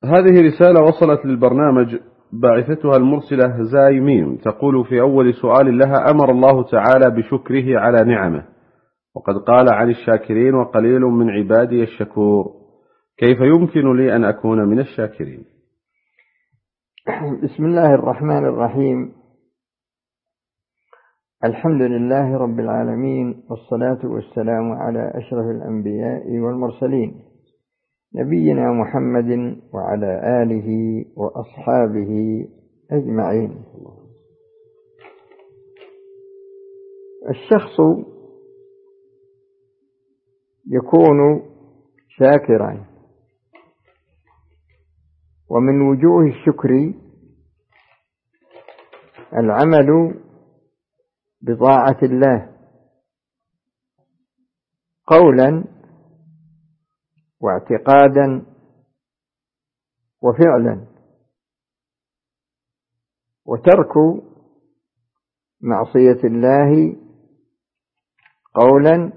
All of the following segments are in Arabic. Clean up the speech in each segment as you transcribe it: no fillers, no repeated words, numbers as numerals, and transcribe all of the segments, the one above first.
هذه رسالة وصلت للبرنامج باعثتها المرسلة زاي ميم، تقول في أول سؤال لها: أمر الله تعالى بشكره على نعمه، وقد قال عن الشاكرين وقليل من عبادي الشكور، كيف يمكن لي أن أكون من الشاكرين؟ بسم الله الرحمن الرحيم. الحمد لله رب العالمين، والصلاة والسلام على أشرف الأنبياء والمرسلين، نبينا محمد وعلى آله وأصحابه أجمعين. الشخص يكون شاكرا، ومن وجوه الشكر العمل بطاعة الله قولا واعتقادا وفعلا، وترك معصية الله قولا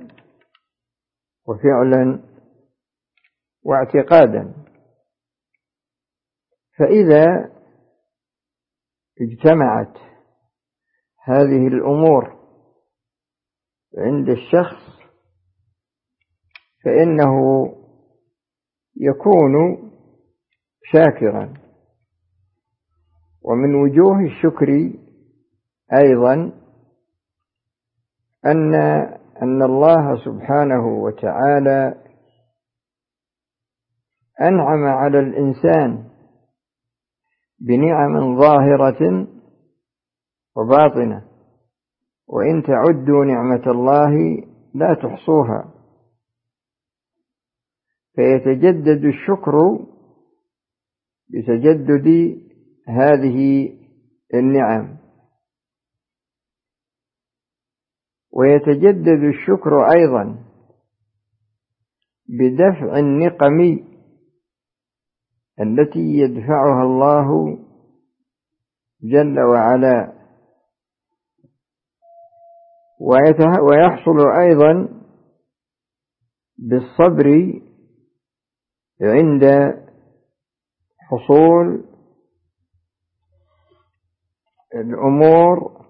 وفعلا واعتقادا. فإذا اجتمعت هذه الأمور عند الشخص فإنه يكون شاكرا. ومن وجوه الشكر أيضا أن الله سبحانه وتعالى أنعم على الإنسان بنعم ظاهرة وباطنة، وإن تعدوا نعمة الله لا تحصوها. فيتجدد الشكر بتجدد هذه النعم، ويتجدد الشكر أيضا بدفع النقم التي يدفعها الله جل وعلا، ويحصل أيضا بالصبر عند حصول الأمور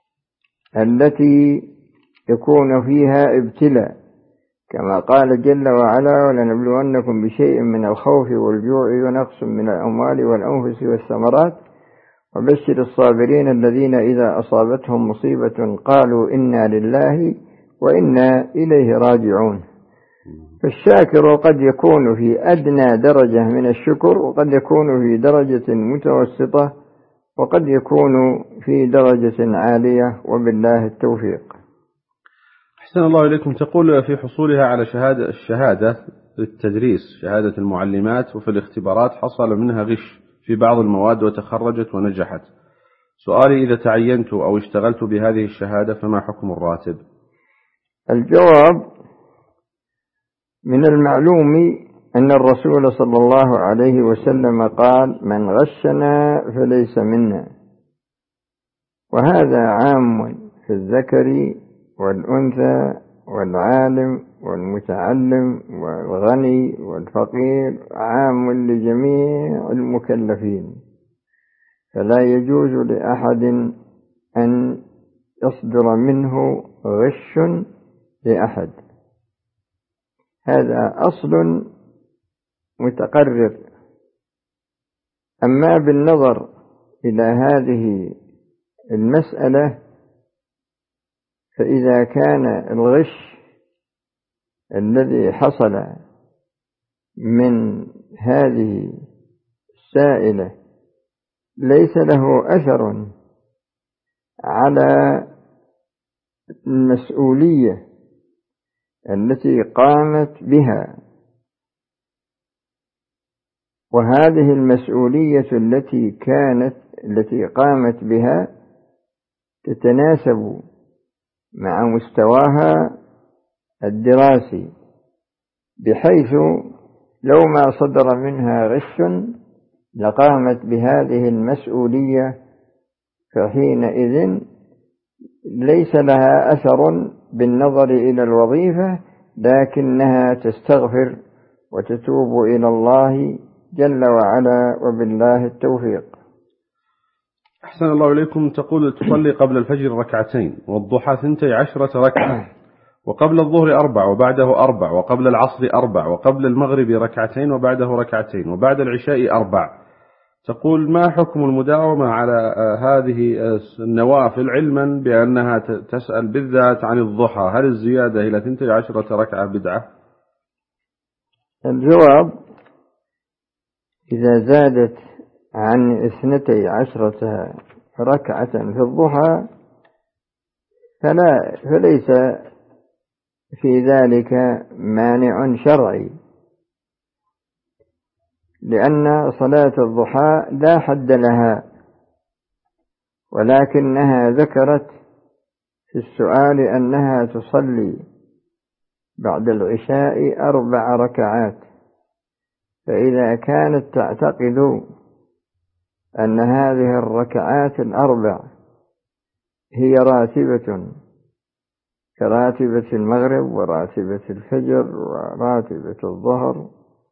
التي يكون فيها ابتلاء، كما قال جل وعلا: ولنبلونكم بشيء من الخوف والجوع ونقص من الأموال والأنفس والثمرات وبشر الصابرين الذين إذا أصابتهم مصيبة قالوا إنا لله وإنا إليه راجعون. فالشاكر قد يكون في أدنى درجة من الشكر، وقد يكون في درجة متوسطة، وقد يكون في درجة عالية، وبالله التوفيق. أحسن الله إليكم. تقول في حصولها على الشهادة للتدريس، شهادة المعلمات، وفي الاختبارات حصل منها غش في بعض المواد وتخرجت ونجحت. سؤالي: إذا تعينت أو اشتغلت بهذه الشهادة فما حكم الراتب؟ الجواب: من المعلوم أن الرسول صلى الله عليه وسلم قال: من غشنا فليس منا. وهذا عام في الذكر والأنثى والعالم والمتعلم والغني والفقير، عام لجميع المكلفين، فلا يجوز لأحد أن يصدر منه غش لأحد. هذا أصل متقرر. أما بالنظر إلى هذه المسألة، فإذا كان الغش الذي حصل من هذه السائلة ليس له أثر على المسؤولية التي قامت بها، وهذه المسؤولية التي قامت بها تتناسب مع مستواها الدراسي، بحيث لو ما صدر منها غش لقامت بهذه المسؤولية، فحينئذ ليس لها أثر بالنظر إلى الوظيفة، لكنها تستغفر وتتوب إلى الله جل وعلا، وبالله التوفيق. أحسن الله إليكم. تقول تصلي قبل الفجر ركعتين، والضحى 12 ركعة، وقبل الظهر 4، وبعده 4، وقبل العصر 4، وقبل المغرب ركعتين، وبعده ركعتين، وبعد العشاء 4. تقول ما حكم المداومة على هذه النوافل، علما بأنها تسأل بالذات عن الضحى، هل الزيادة إلى 12 ركعة بدعة؟ الجواب: إذا زادت عن 12 ركعة في الضحى فليس في ذلك مانع شرعي، لأن صلاة الضحى لا حد لها، ولكنها ذكرت في السؤال أنها تصلي بعد العشاء 4 ركعات، فإذا كانت تعتقد أن هذه الركعات 4 هي راتبة كراتبة المغرب وراتبة الفجر وراتبة الظهر،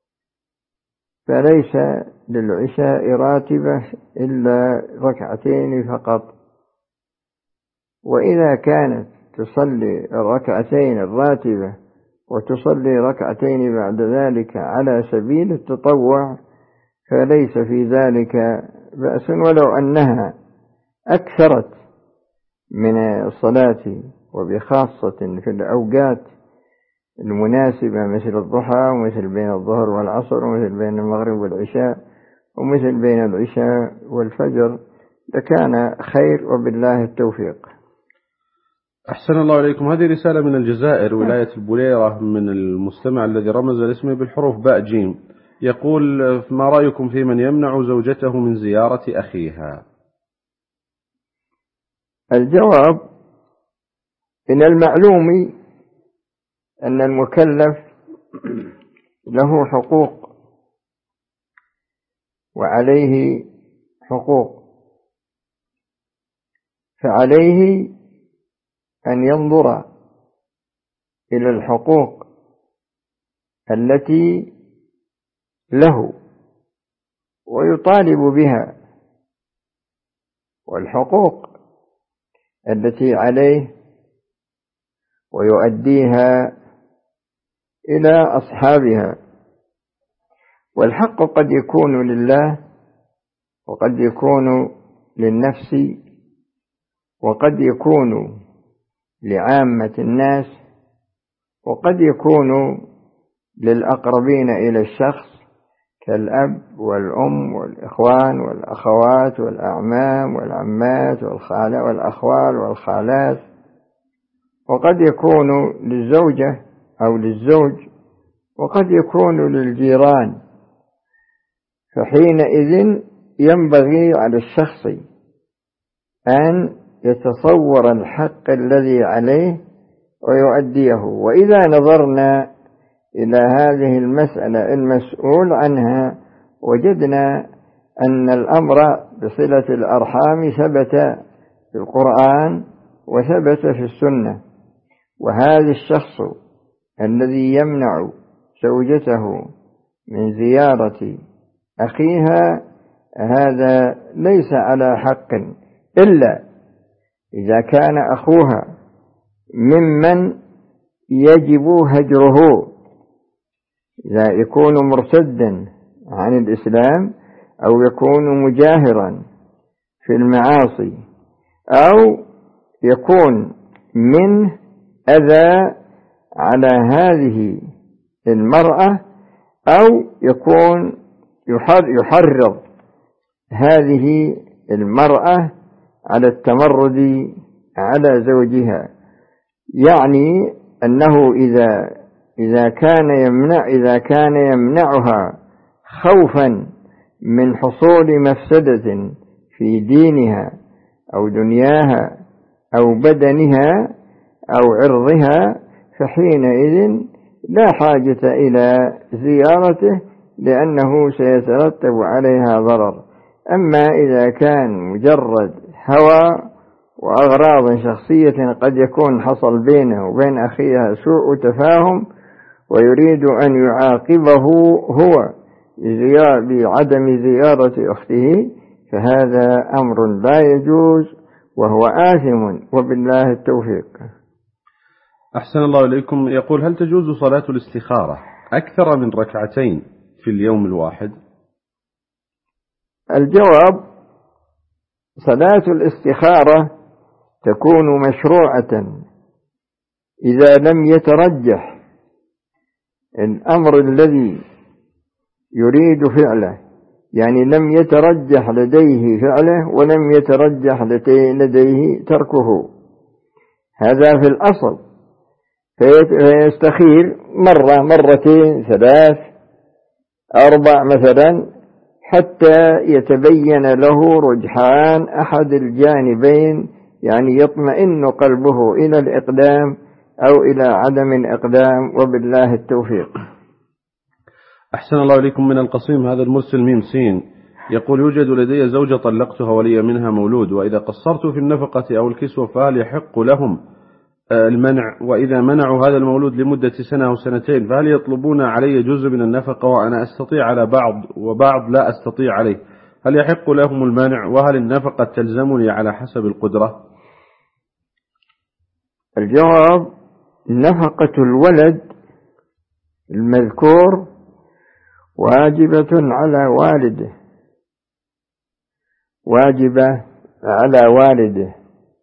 فليس للعشاء راتبة إلا 2 فقط. وإذا كانت تصلي 2 الراتبة وتصلي 2 بعد ذلك على سبيل التطوع فليس في ذلك بأس، ولو أنها أكثرت من الصلاة، وبخاصة في الأوقات المناسبة مثل الضحى، ومثل بين الظهر والعصر، ومثل بين المغرب والعشاء، ومثل بين العشاء والفجر، لكان خير، وبالله التوفيق. أحسن الله إليكم. هذه رسالة من الجزائر، ولاية البوليرة، من المستمع الذي رمز الاسم بالحروف باء جيم. يقول: ما رأيكم في من يمنع زوجته من زيارة أخيها؟ الجواب: من المعلوم أن المكلف له حقوق وعليه حقوق، فعليه أن ينظر إلى الحقوق التي له ويطالب بها، والحقوق التي عليه ويؤديها إلى أصحابها. والحق قد يكون لله، وقد يكون للنفس، وقد يكون لعامة الناس، وقد يكون للأقربين إلى الشخص كالأب والأم والإخوان والأخوات والأعمام والعمات والأخوال والخالات، وقد يكون للزوجة أو للزوج، وقد يكون للجيران. فحينئذ ينبغي على الشخص أن يتصور الحق الذي عليه ويؤديه. وإذا نظرنا إلى هذه المسألة المسؤول عنها وجدنا أن الأمر بصلة الأرحام ثبت في القرآن وثبت في السنة، وهذا الشخص الذي يمنع زوجته من زيارة أخيها هذا ليس على حق، إلا إذا كان أخوها ممن يجب هجره، إذا يكون مرتدا عن الإسلام، أو يكون مجاهرا في المعاصي، أو يكون منه أذى على هذه المرأة، أو يكون يحرض هذه المرأة على التمرد على زوجها. يعني أنه إذا كان يمنعها خوفا من حصول مفسدة في دينها أو دنياها أو بدنها أو عرضها، فحينئذ لا حاجة إلى زيارته، لأنه سيترتب عليها ضرر. أما إذا كان مجرد هوى وأغراض شخصية قد يكون حصل بينه وبين أخيها سوء تفاهم، ويريد أن يعاقبه هو بعدم زيارة أخته فهذا أمر لا يجوز وهو آثم، وبالله التوفيق. أحسن الله إليكم. يقول: هل تجوز صلاة الاستخارة أكثر من ركعتين في اليوم الواحد؟ الجواب: صلاة الاستخارة تكون مشروعة إذا لم يترجح الأمر الذي يريد فعله، يعني لم يترجح لديه فعله ولم يترجح لديه تركه، هذا في الأصل، فيستخير مرة، مرتين، 3، 4 مثلا، حتى يتبين له رجحان أحد الجانبين، يعني يطمئن قلبه إلى الإقدام أو إلى عدم الإقدام، وبالله التوفيق. أحسن الله إليكم. من القصيم هذا المرسل ميم سين يقول: يوجد لدي زوجة طلقتها ولي منها مولود، وإذا قصرت في النفقة أو الكسوة فهل يحق لهم المنع؟ وإذا منعوا هذا المولود لمدة 1 أو 2 فهل يطلبون علي جزء من النفقة وأنا أستطيع على بعض وبعض لا أستطيع عليه؟ هل يحق لهم المنع؟ وهل النفقة تلزمني على حسب القدرة؟ الجواب: نفقة الولد المذكور واجبة على والده، واجبة على والده،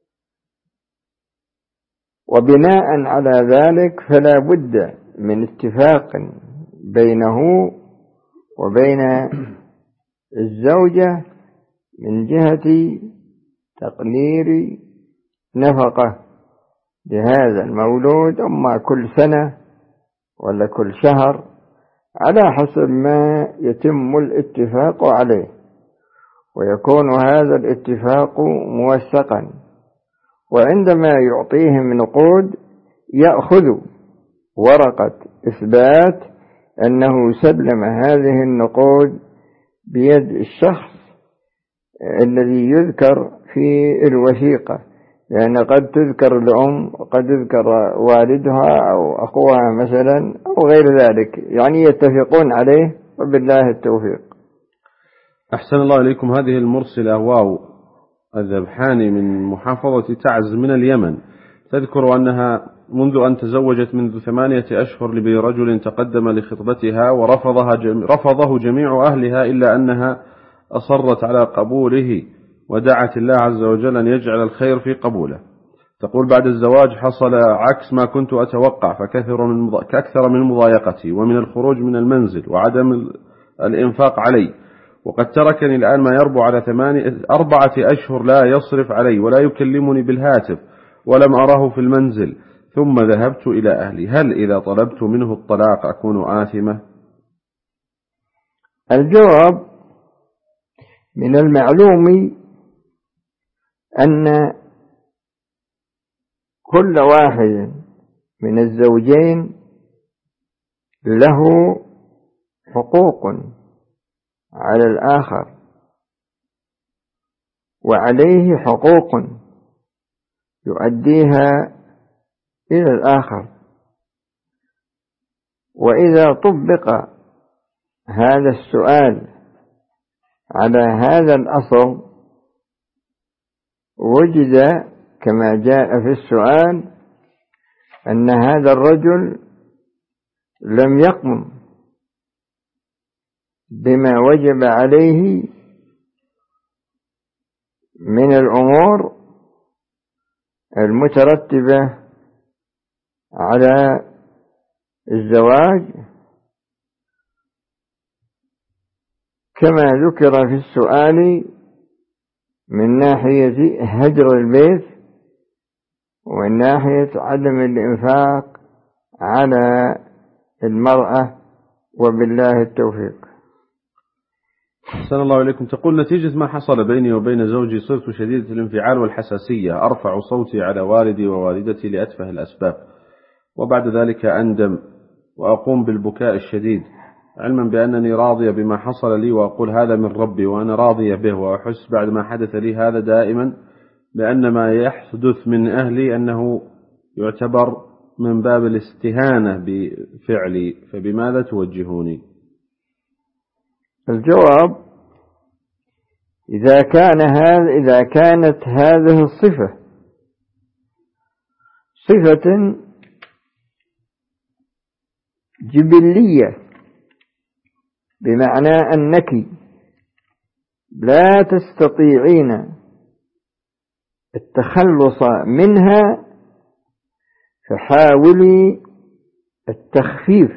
وبناء على ذلك فلا بد من اتفاق بينه وبين الزوجة من جهة تقدير نفقة لهذا المولود، أما كل سنة ولا كل شهر، على حسب ما يتم الاتفاق عليه، ويكون هذا الاتفاق موثقا. وعندما يعطيهم نقود يأخذ ورقة إثبات أنه سلم هذه النقود بيد الشخص الذي يذكر في الوثيقة، لأن قد تذكر الأم وقد يذكر والدها أو أخوها مثلا أو غير ذلك، يعني يتفقون عليه، وبالله التوفيق. أحسن الله إليكم. هذه المرسلة واو الذبحاني من محافظة تعز من اليمن تذكر أنها منذ أن تزوجت منذ 8 أشهر برجل تقدم لخطبتها ورفضه جميع أهلها، إلا أنها أصرت على قبوله ودعت الله عز وجل أن يجعل الخير في قبوله. تقول: بعد الزواج حصل عكس ما كنت أتوقع، فأكثر من مضايقتي ومن الخروج من المنزل وعدم الإنفاق علي، وقد تركني الآن ما يربو على 4 أشهر لا يصرف علي ولا يكلمني بالهاتف ولم أراه في المنزل، ثم ذهبت إلى أهلي، هل إذا طلبت منه الطلاق أكون آثمة؟ الجواب: من المعلوم أن كل واحد من الزوجين له حقوق على الآخر، وعليه حقوق يؤديها إلى الآخر، وإذا طبق هذا السؤال على هذا الأصل وجد كما جاء في السؤال أن هذا الرجل لم يقم بما وجب عليه من الأمور المترتبة على الزواج، كما ذكر في السؤال من ناحية هجر البيت ومن ناحية عدم الإنفاق على المرأة، وبالله التوفيق. أحسن الله إليكم. تقول: نتيجة ما حصل بيني وبين زوجي صرت شديدة الانفعال والحساسية، أرفع صوتي على والدي ووالدتي لأتفه الأسباب، وبعد ذلك أندم وأقوم بالبكاء الشديد، علما بأنني راضية بما حصل لي، وأقول هذا من ربي وأنا راضية به، وأحس بعد ما حدث لي هذا دائما بأن ما يحدث من أهلي أنه يعتبر من باب الاستهانة بفعلي، فبماذا توجهوني؟ الجواب: إذا كانت هذه الصفة صفة جبلية، بمعنى أنك لا تستطيعين التخلص منها، فحاولي التخفيف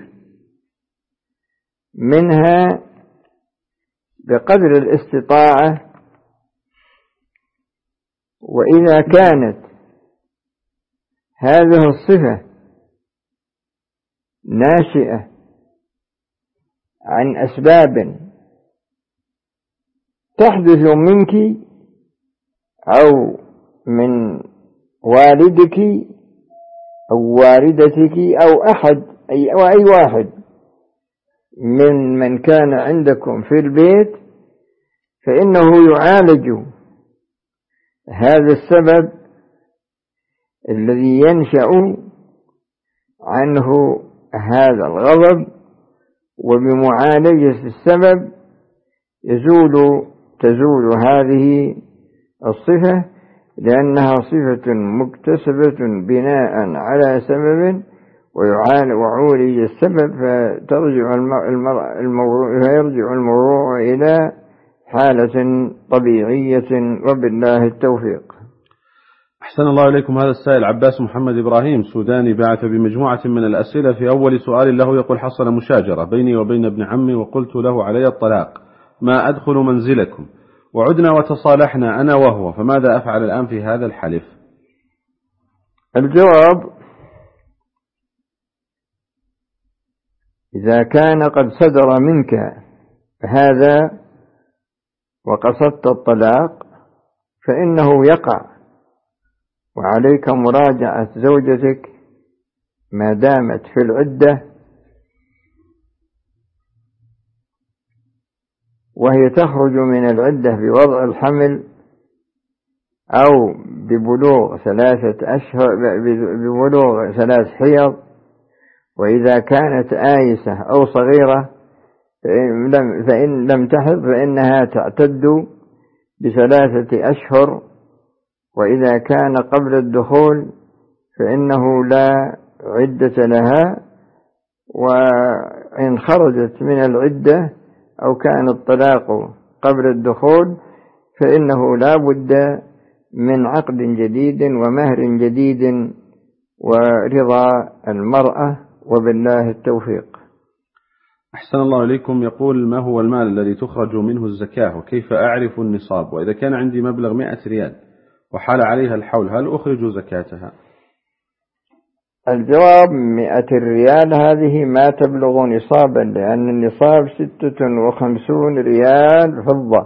منها بقدر الاستطاعة. وإذا كانت هذه الصفة ناشئة عن أسباب تحدث منك أو من والدك أو والدتك أو أي واحد من كان عندكم في البيت، فإنه يعالج هذا السبب الذي ينشأ عنه هذا الغضب، وبمعالجة السبب تزول هذه الصفة، لأنها صفة مكتسبة بناء على سبب، وعولج السبب فيرجع الموضوع إلى حالة طبيعية، وبالله التوفيق. أحسن الله إليكم. هذا السائل عباس محمد إبراهيم سوداني بعث بمجموعة من الأسئلة. في أول سؤال له يقول: حصل مشاجرة بيني وبين ابن عمي، وقلت له علي الطلاق، ما أدخل منزلكم، وعدنا وتصالحنا أنا وهو، فماذا أفعل الآن في هذا الحلف؟ الجواب: إذا كان قد صدر منك هذا وقصدت الطلاق فإنه يقع، وعليك مراجعة زوجتك ما دامت في العدة، وهي تخرج من العدة بوضع الحمل أو ببلوغ 3 حيض. وإذا كانت آيسة أو صغيرة فإن لم تحض فإنها تعتد ب3 أشهر. وإذا كان قبل الدخول فإنه لا عدة لها. وإن خرجت من العدة أو كان الطلاق قبل الدخول فإنه لا بد من عقد جديد ومهر جديد ورضا المرأة، وبالله التوفيق. أحسن الله إليكم. يقول: ما هو المال الذي تخرج منه الزكاة، وكيف أعرف النصاب؟ وإذا كان عندي مبلغ 100 ريال وحال عليها الحول، هل أخرج زكاتها؟ الجواب: 100 ريال هذه ما تبلغ نصابا، لأن النصاب 56 ريال فضة،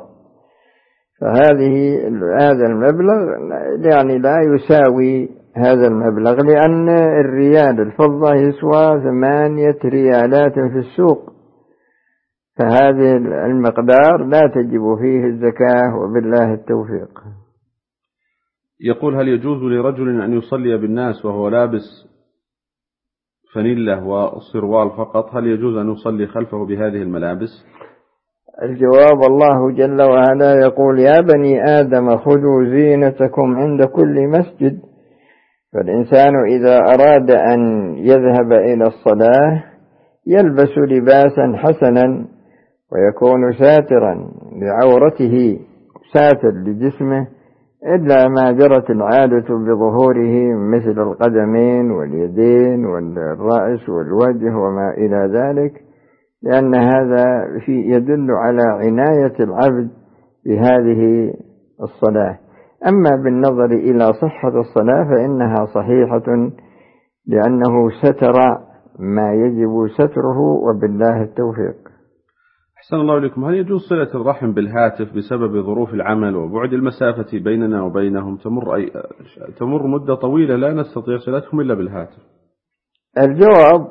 هذا المبلغ يعني لا يساوي هذا المبلغ، لأن الريال الفضة يسوى 8 ريالات في السوق، فهذا المقدار لا تجب فيه الزكاة، وبالله التوفيق. يقول: هل يجوز لرجل أن يصلي بالناس وهو لابس فانيلة وسروال فقط؟ هل يجوز أن يصلي خلفه بهذه الملابس؟ الجواب: الله جل وعلا يقول: يا بني آدم خذوا زينتكم عند كل مسجد. فالإنسان إذا أراد أن يذهب إلى الصلاة يلبس لباسا حسنا ويكون ساترا لعورته ساتر لجسمه، إلا ما جرت العادة بظهوره مثل القدمين واليدين والرأس والوجه وما إلى ذلك، لأن هذا يدل على عناية العبد بهذه الصلاة. أما بالنظر إلى صحة الصلاة فإنها صحيحة، لأنه ستر ما يجب ستره، وبالله التوفيق. أحسن الله إليكم. هل يجوز صلة الرحم بالهاتف بسبب ظروف العمل وبعد المسافة بيننا وبينهم؟ تمر مدة طويلة لا نستطيع صلتهم إلا بالهاتف. الجواب: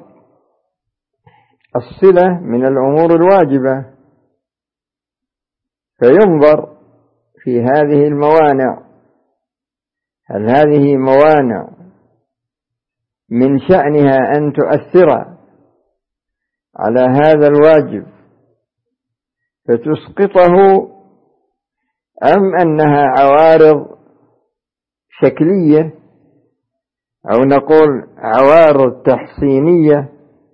الصلة من الأمور الواجبة، فينظر في هذه الموانع، هل هذه موانع من شأنها أن تؤثر على هذا الواجب فتسقطه، أم أنها عوارض شكلية أو نقول عوارض تحسينية،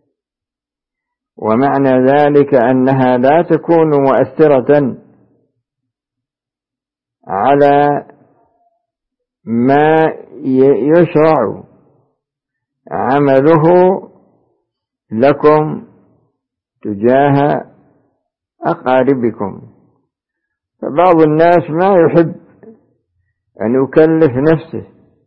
ومعنى ذلك أنها لا تكون مؤثرة على ما يشرع عمله لكم تجاه أقاربكم. فبعض الناس ما يحب أن يكلف نفسه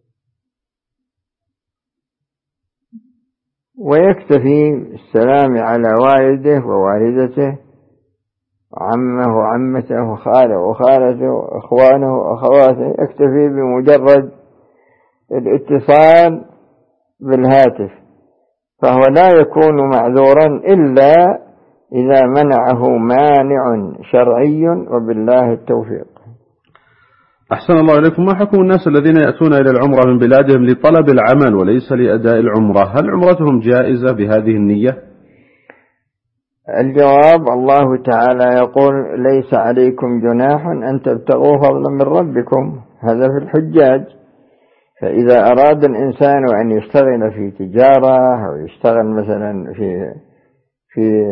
ويكتفي بالسلام على والده ووالدته وعمه وعمته وخاله وخالته وأخوانه وأخواته، يكتفي بمجرد الاتصال بالهاتف، فهو لا يكون معذورا إلا إذا منعه مانع شرعي، وبالله التوفيق. أحسن الله إليكم. ما حكم الناس الذين يأتون إلى العمرة من بلادهم لطلب العمل وليس لأداء العمرة؟ هل عمرتهم جائزة بهذه النية؟ الجواب: الله تعالى يقول: ليس عليكم جناح أن تبتغوا فضلا من ربكم. هذا في الحجاج. فإذا أراد الإنسان أن يشتغل في تجارة أو يشتغل مثلا في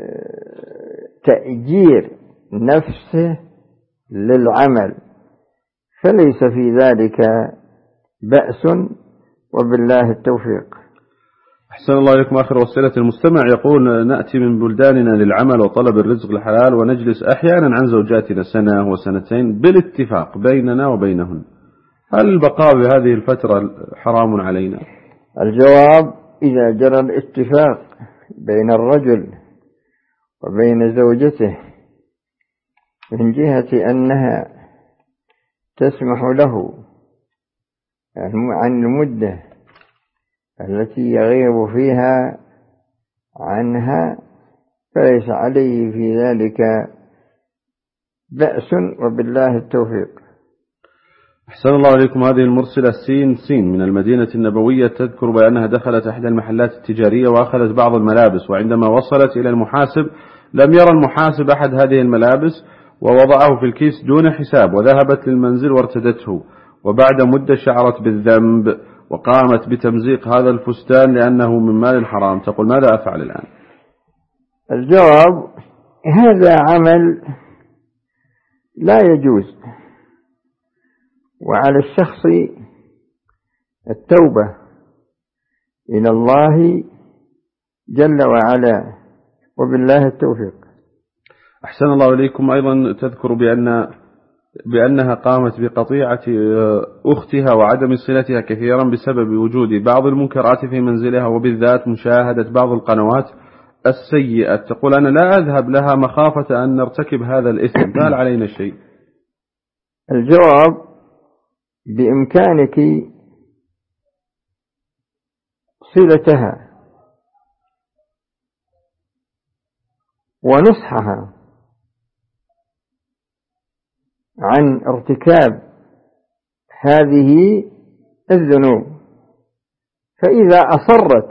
تأجير نفسه للعمل فليس في ذلك بأس، وبالله التوفيق. أحسن الله إليكم. آخر وسيلة المستمع يقول: نأتي من بلداننا للعمل وطلب الرزق الحلال ونجلس أحيانا عن زوجاتنا سنة وسنتين بالاتفاق بيننا وبينهن، هل البقاء بهذه الفترة حرام علينا؟ الجواب: إذا جرى الاتفاق بين الرجل وبين زوجته من جهة أنها تسمح له عن المدة التي يغيب فيها عنها فليس عليه في ذلك بأس، وبالله التوفيق. أحسن الله إليكم. هذه المرسلة سين من المدينة النبوية تذكر بأنها دخلت إحدى المحلات التجارية وأخذت بعض الملابس، وعندما وصلت إلى المحاسب لم يرى المحاسب أحد هذه الملابس ووضعه في الكيس دون حساب، وذهبت للمنزل وارتدته، وبعد مدة شعرت بالذنب وقامت بتمزيق هذا الفستان لأنه من مال حرام. تقول: ماذا أفعل الآن؟ الجواب: هذا عمل لا يجوز، وعلى الشخص التوبة إلى الله جل وعلا، وبالله التوفيق. أحسن الله إليكم. أيضا تذكر بأنها قامت بقطيعة أختها وعدم صلتها كثيرا بسبب وجود بعض المنكرات في منزلها، وبالذات مشاهدة بعض القنوات السيئة. تقول: أنا لا أذهب لها مخافة أن نرتكب هذا الإثم، فهل علينا شيء؟ الجواب: بإمكانك صلتها ونصحها عن ارتكاب هذه الذنوب، فإذا أصرت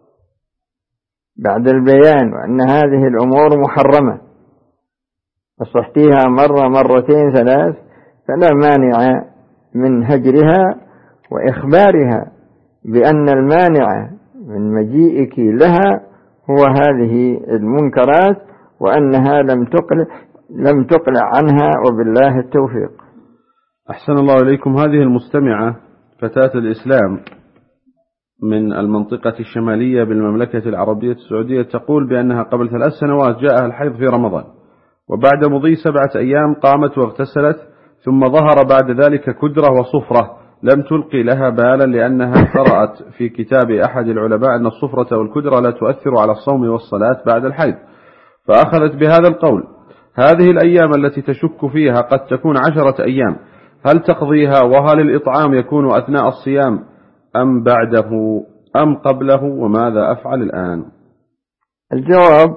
بعد البيان وأن هذه الأمور محرمة نصحتيها مرة مرتين ثلاث، فلا مانع من هجرها وإخبارها بأن المانع من مجيئك لها هو هذه المنكرات، وأنها لم تقلع عنها، وبالله التوفيق. أحسن الله إليكم. هذه المستمعة فتاة الإسلام من المنطقة الشمالية بالمملكة العربية السعودية تقول بأنها قبل 3 سنوات جاءها الحيض في رمضان، وبعد مضي 7 أيام قامت واغتسلت، ثم ظهر بعد ذلك كدرة وصفرة لم تلقي لها بالا، لأنها قرأت في كتاب أحد العلماء أن الصفرة والكدرة لا تؤثر على الصوم والصلاة بعد الحيض، فأخذت بهذا القول. هذه الأيام التي تشك فيها قد تكون 10 أيام، هل تقضيها؟ وهل الإطعام يكون أثناء الصيام أم بعده أم قبله؟ وماذا أفعل الآن؟ الجواب: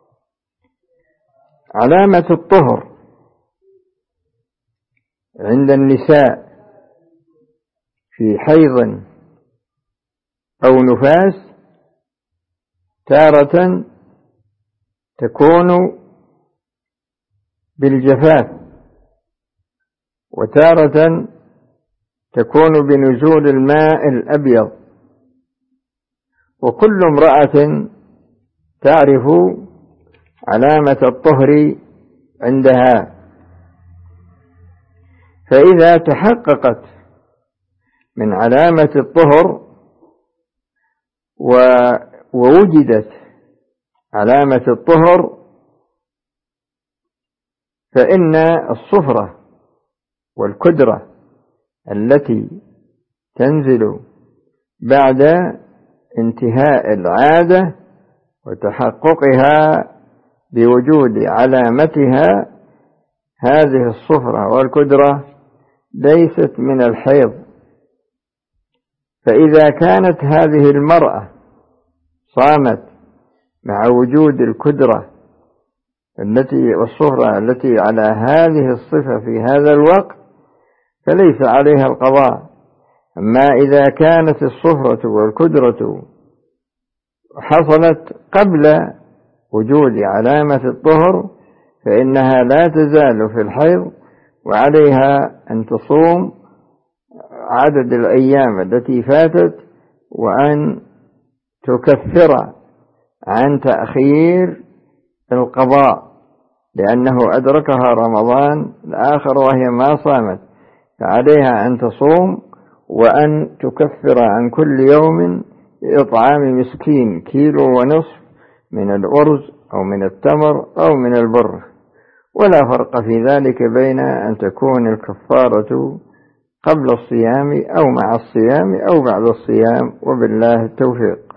علامة الطهر عند النساء في حيض أو نفاس تارة تكون بالجفاف، وتارة تكون بنزول الماء الأبيض. وكل امرأة تعرف علامة الطهر عندها، فإذا تحققت من علامة الطهر ووجدت علامة الطهر، فإن الصفرة والكدرة التي تنزل بعد انتهاء العادة وتحققها بوجود علامتها، هذه الصفرة والكدرة ليست من الحيض. فإذا كانت هذه المرأة صامت مع وجود الكدرة والصفرة التي على هذه الصفة في هذا الوقت فليس عليها القضاء. أما إذا كانت الصفرة والكدرة حصلت قبل وجود علامة الطهر فإنها لا تزال في الحيض، وعليها أن تصوم عدد الأيام التي فاتت، وأن تكفر عن تأخير القضاء، لأنه أدركها رمضان الآخر وهي ما صامت، فعليها أن تصوم وأن تكفر عن كل يوم إطعام مسكين 1.5 كيلو من الأرز أو من التمر أو من البر. ولا فرق في ذلك بين أن تكون الكفارة قبل الصيام أو مع الصيام أو بعد الصيام، وبالله التوفيق.